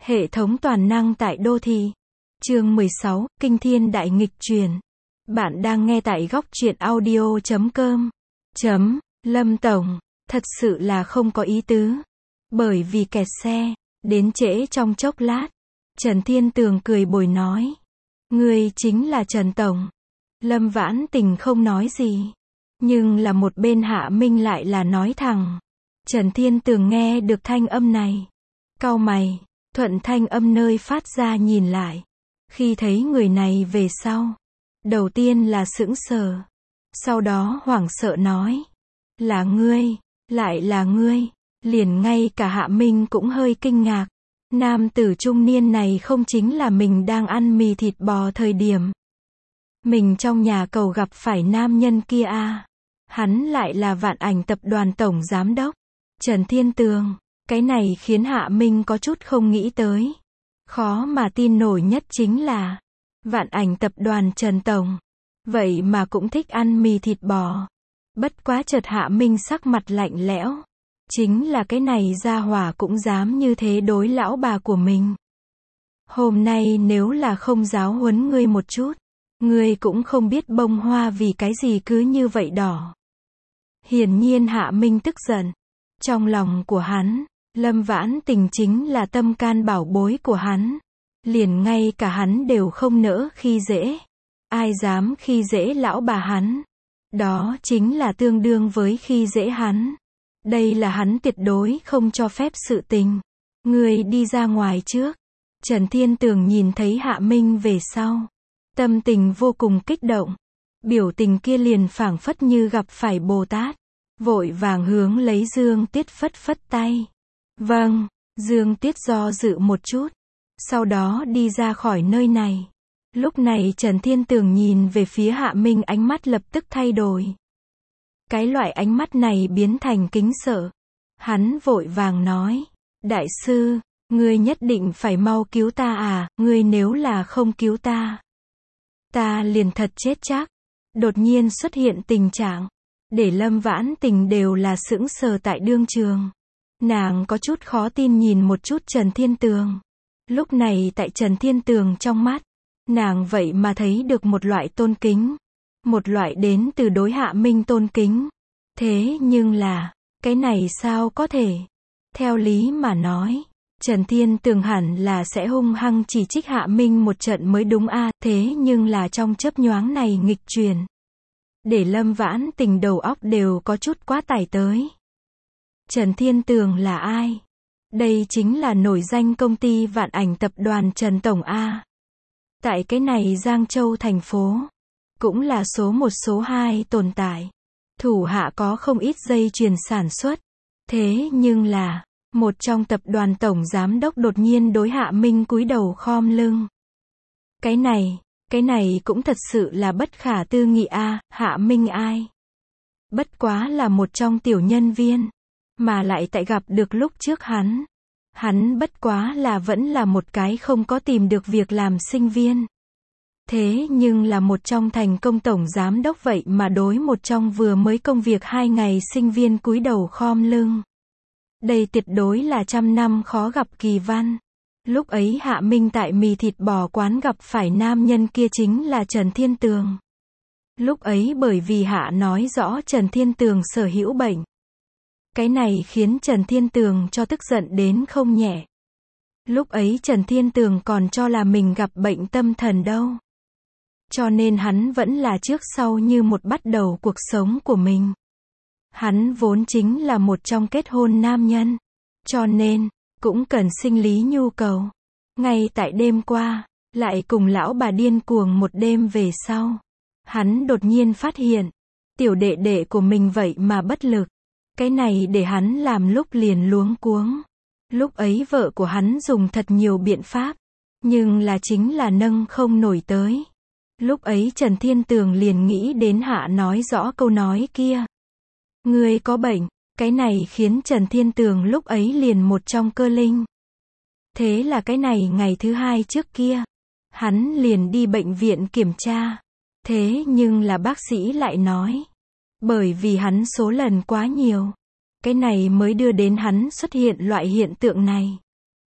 Hệ thống toàn năng tại đô thị. Chương 16, Kinh thiên đại nghịch chuyển. Bạn đang nghe tại góc truyện audio.com. Lâm Tổng, thật sự là không có ý tứ. Bởi vì kẹt xe, đến trễ trong chốc lát. Trần Thiên Tường cười bồi nói. Ngươi chính là Trần Tổng. Lâm Vãn Tình không nói gì. Nhưng là một bên Hạ Minh lại là nói thẳng. Trần Thiên Tường nghe được thanh âm này. Cau mày, thuận thanh âm nơi phát ra nhìn lại. Khi thấy người này về sau. Đầu tiên là sững sờ. Sau đó hoảng sợ nói. Là ngươi, lại là ngươi. Liền ngay cả Hạ Minh cũng hơi kinh ngạc. Nam tử trung niên này không chính là mình đang ăn mì thịt bò thời điểm. Mình trong nhà cầu gặp phải nam nhân kia à. Hắn lại là Vạn Ảnh tập đoàn tổng giám đốc. Trần Thiên Tường. Cái này khiến Hạ Minh có chút không nghĩ tới. Khó mà tin nổi nhất chính là Vạn Ảnh tập đoàn Trần Tổng. Vậy mà cũng thích ăn mì thịt bò. Bất quá chợt Hạ Minh sắc mặt lạnh lẽo. Chính là cái này gia hỏa cũng dám như thế đối lão bà của mình. Hôm nay nếu là không giáo huấn ngươi một chút, ngươi cũng không biết bông hoa vì cái gì cứ như vậy đỏ. Hiển nhiên Hạ Minh tức giận. Trong lòng của hắn, Lâm Vãn Tình chính là tâm can bảo bối của hắn. Liền ngay cả hắn đều không nỡ khi dễ. Ai dám khi dễ lão bà hắn? Đó chính là tương đương với khi dễ hắn. Đây là hắn tuyệt đối không cho phép sự tình. Ngươi đi ra ngoài trước. Trần Thiên Tường nhìn thấy Hạ Minh về sau. Tâm tình vô cùng kích động. Biểu tình kia liền phảng phất như gặp phải Bồ Tát. Vội vàng hướng lấy Dương Tiết phất phất tay. Vâng, Dương Tiết do dự một chút. Sau đó đi ra khỏi nơi này. Lúc này Trần Thiên Tường nhìn về phía Hạ Minh, ánh mắt lập tức thay đổi. Cái loại ánh mắt này biến thành kính sợ. Hắn vội vàng nói. Đại sư, ngươi nhất định phải mau cứu ta à, ngươi nếu là không cứu ta. Ta liền thật chết chắc. Đột nhiên xuất hiện tình trạng. Để Lâm Vãn Tình đều là sững sờ tại đương trường. Nàng có chút khó tin nhìn một chút Trần Thiên Tường. Lúc này tại Trần Thiên Tường trong mắt, nàng vậy mà thấy được một loại tôn kính. Một loại đến từ đối Hạ Minh tôn kính. Thế nhưng là, cái này sao có thể? Theo lý mà nói, Trần Thiên Tường hẳn là sẽ hung hăng chỉ trích Hạ Minh một trận mới đúng a. Thế nhưng là trong chớp nhoáng này nghịch chuyển. Để Lâm Vãn Tình đầu óc đều có chút quá tải tới. Trần Thiên Tường là ai? Đây chính là nổi danh công ty Vạn Ảnh tập đoàn Trần Tổng A. Tại cái này Giang Châu thành phố, cũng là số 1 số 2 tồn tại. Thủ hạ có không ít dây chuyền sản xuất. Thế nhưng là, một trong tập đoàn tổng giám đốc đột nhiên đối Hạ Minh cúi đầu khom lưng. Cái này cũng thật sự là bất khả tư nghị a. Hạ Minh ai? Bất quá là một trong tiểu nhân viên. Mà lại tại gặp được lúc trước hắn. Hắn bất quá là vẫn là một cái không có tìm được việc làm sinh viên. Thế nhưng là một trong thành công tổng giám đốc vậy mà đối một trong vừa mới công việc 2 ngày sinh viên cúi đầu khom lưng. Đây tuyệt đối là trăm năm khó gặp kỳ văn. Lúc ấy Hạ Minh tại mì thịt bò quán gặp phải nam nhân kia chính là Trần Thiên Tường. Lúc ấy bởi vì Hạ nói rõ Trần Thiên Tường sở hữu bệnh. Cái này khiến Trần Thiên Tường cho tức giận đến không nhẹ. Lúc ấy Trần Thiên Tường còn cho là mình gặp bệnh tâm thần đâu. Cho nên hắn vẫn là trước sau như một bắt đầu cuộc sống của mình. Hắn vốn chính là một trong kết hôn nam nhân. Cho nên, cũng cần sinh lý nhu cầu. Ngay tại đêm qua, lại cùng lão bà điên cuồng một đêm về sau. Hắn đột nhiên phát hiện, tiểu đệ đệ của mình vậy mà bất lực. Cái này để hắn làm lúc liền luống cuống. Lúc ấy vợ của hắn dùng thật nhiều biện pháp. Nhưng là chính là nâng không nổi tới. Lúc ấy Trần Thiên Tường liền nghĩ đến Hạ nói rõ câu nói kia. Ngươi có bệnh. Cái này khiến Trần Thiên Tường lúc ấy liền một trong cơ linh. Thế là cái này ngày thứ 2 trước kia. Hắn liền đi bệnh viện kiểm tra. Thế nhưng là bác sĩ lại nói. Bởi vì hắn số lần quá nhiều. Cái này mới đưa đến hắn xuất hiện loại hiện tượng này.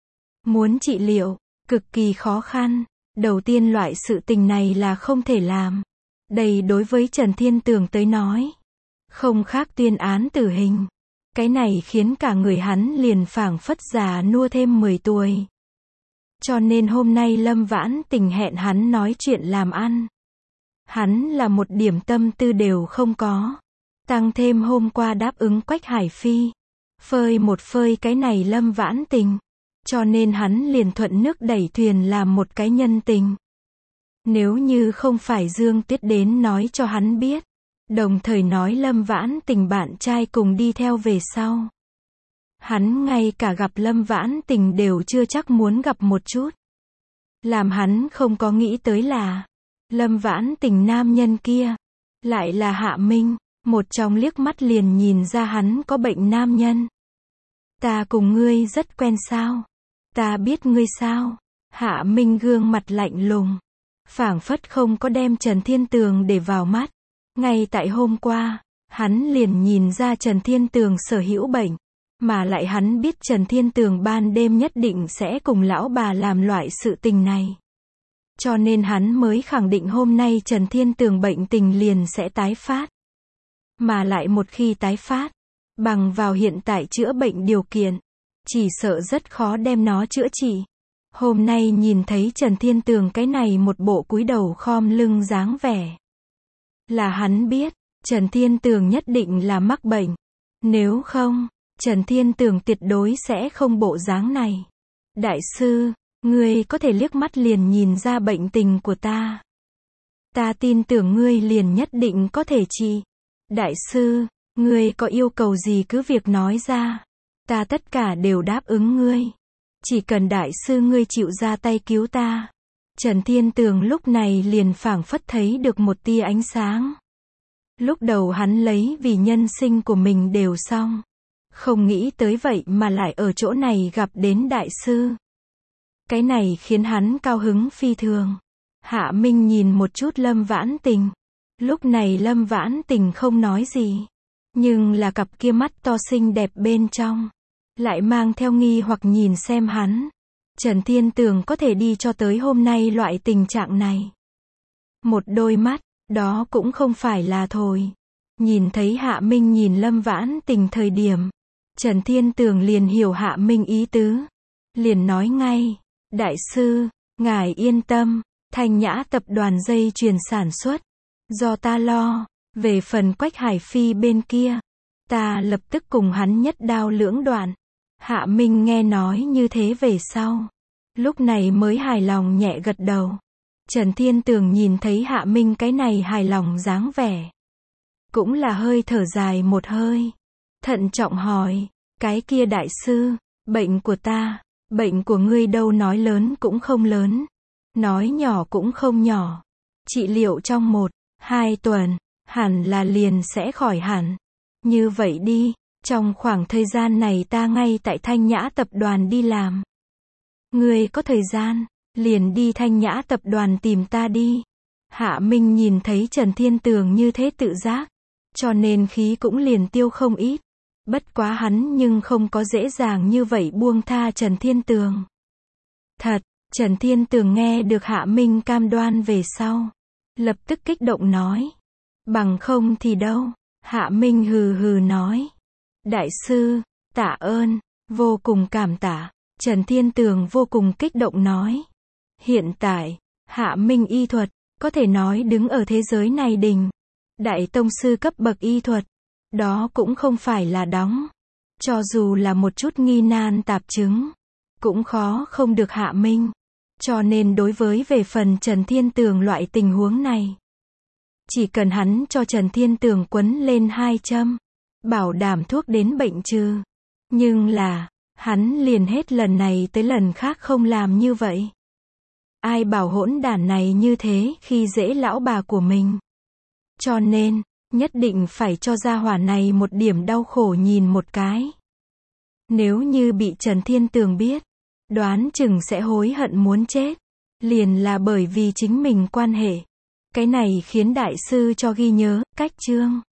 Muốn trị liệu, cực kỳ khó khăn. Đầu tiên loại sự tình này là không thể làm. Đây đối với Trần Thiên Tường tới nói, không khác tuyên án tử hình. Cái này khiến cả người hắn liền phảng phất già nua thêm 10 tuổi. Cho nên hôm nay Lâm Vãn Tình hẹn hắn nói chuyện làm ăn. Hắn là một điểm tâm tư đều không có. Tăng thêm hôm qua đáp ứng Quách Hải Phi. Phơi một phơi cái này Lâm Vãn Tình. Cho nên hắn liền thuận nước đẩy thuyền làm một cái nhân tình. Nếu như không phải Dương Tuyết đến nói cho hắn biết. Đồng thời nói Lâm Vãn Tình bạn trai cùng đi theo về sau. Hắn ngay cả gặp Lâm Vãn Tình đều chưa chắc muốn gặp một chút. Làm hắn không có nghĩ tới là Lâm Vãn Tình nam nhân kia lại là Hạ Minh, một trong liếc mắt liền nhìn ra hắn có bệnh nam nhân. Ta cùng ngươi rất quen sao? Ta biết ngươi sao? Hạ Minh gương mặt lạnh lùng, phảng phất không có đem Trần Thiên Tường để vào mắt. Ngay tại hôm qua, hắn liền nhìn ra Trần Thiên Tường sở hữu bệnh, mà lại hắn biết Trần Thiên Tường ban đêm nhất định sẽ cùng lão bà làm loại sự tình này. Cho nên hắn mới khẳng định hôm nay Trần Thiên Tường bệnh tình liền sẽ tái phát. Mà lại một khi tái phát, bằng vào hiện tại chữa bệnh điều kiện, chỉ sợ rất khó đem nó chữa trị. Hôm nay nhìn thấy Trần Thiên Tường cái này một bộ cúi đầu khom lưng dáng vẻ. Là hắn biết, Trần Thiên Tường nhất định là mắc bệnh. Nếu không, Trần Thiên Tường tuyệt đối sẽ không bộ dáng này. Đại sư, ngươi có thể liếc mắt liền nhìn ra bệnh tình của ta. Ta tin tưởng ngươi liền nhất định có thể trị. Đại sư, ngươi có yêu cầu gì cứ việc nói ra. Ta tất cả đều đáp ứng ngươi. Chỉ cần đại sư ngươi chịu ra tay cứu ta. Trần Thiên Tường lúc này liền phảng phất thấy được một tia ánh sáng. Lúc đầu hắn lấy vì nhân sinh của mình đều xong. Không nghĩ tới vậy mà lại ở chỗ này gặp đến đại sư. Cái này khiến hắn cao hứng phi thường. Hạ Minh nhìn một chút Lâm Vãn Tình. Lúc này Lâm Vãn Tình không nói gì. Nhưng là cặp kia mắt to xinh đẹp bên trong. Lại mang theo nghi hoặc nhìn xem hắn. Trần Thiên Tường có thể đi cho tới hôm nay loại tình trạng này. Một đôi mắt, đó cũng không phải là thôi. Nhìn thấy Hạ Minh nhìn Lâm Vãn Tình thời điểm. Trần Thiên Tường liền hiểu Hạ Minh ý tứ. Liền nói ngay, đại sư, ngài yên tâm, Thanh Nhã tập đoàn dây chuyền sản xuất. Do ta lo, về phần Quách Hải Phi bên kia. Ta lập tức cùng hắn nhất đao lưỡng đoạn. Hạ Minh nghe nói như thế về sau. Lúc này mới hài lòng nhẹ gật đầu. Trần Thiên Tường nhìn thấy Hạ Minh cái này hài lòng dáng vẻ. Cũng là hơi thở dài một hơi. Thận trọng hỏi, cái kia đại sư, bệnh của ta, bệnh của ngươi đâu nói lớn cũng không lớn. Nói nhỏ cũng không nhỏ. Trị liệu trong 1-2 tuần, hẳn là liền sẽ khỏi hẳn. Như vậy đi, trong khoảng thời gian này ta ngay tại Thanh Nhã tập đoàn đi làm. Ngươi có thời gian, liền đi Thanh Nhã tập đoàn tìm ta đi. Hạ Minh nhìn thấy Trần Thiên Tường như thế tự giác, cho nên khí cũng liền tiêu không ít. Bất quá hắn nhưng không có dễ dàng như vậy buông tha Trần Thiên Tường. Thật, Trần Thiên Tường nghe được Hạ Minh cam đoan về sau. Lập tức kích động nói. Bằng không thì đâu. Hạ Minh hừ hừ nói. Đại sư, tạ ơn, vô cùng cảm tạ. Trần Thiên Tường vô cùng kích động nói. Hiện tại, Hạ Minh y thuật, có thể nói đứng ở thế giới này đỉnh. Đại tông sư cấp bậc y thuật. Đó cũng không phải là đóng. Cho dù là một chút nghi nan tạp chứng, cũng khó không được Hạ Minh. Cho nên đối với về phần Trần Thiên Tường loại tình huống này, chỉ cần hắn cho Trần Thiên Tường quấn lên 2 châm, bảo đảm thuốc đến bệnh trừ. Nhưng là, hắn liền hết lần này tới lần khác không làm như vậy. Ai bảo hỗn đản này như thế khi dễ lão bà của mình. Cho nên, nhất định phải cho gia hỏa này một điểm đau khổ nhìn một cái. Nếu như bị Trần Thiên Tường biết, đoán chừng sẽ hối hận muốn chết. Liền là bởi vì chính mình quan hệ. Cái này khiến đại sư cho ghi nhớ, cách chương.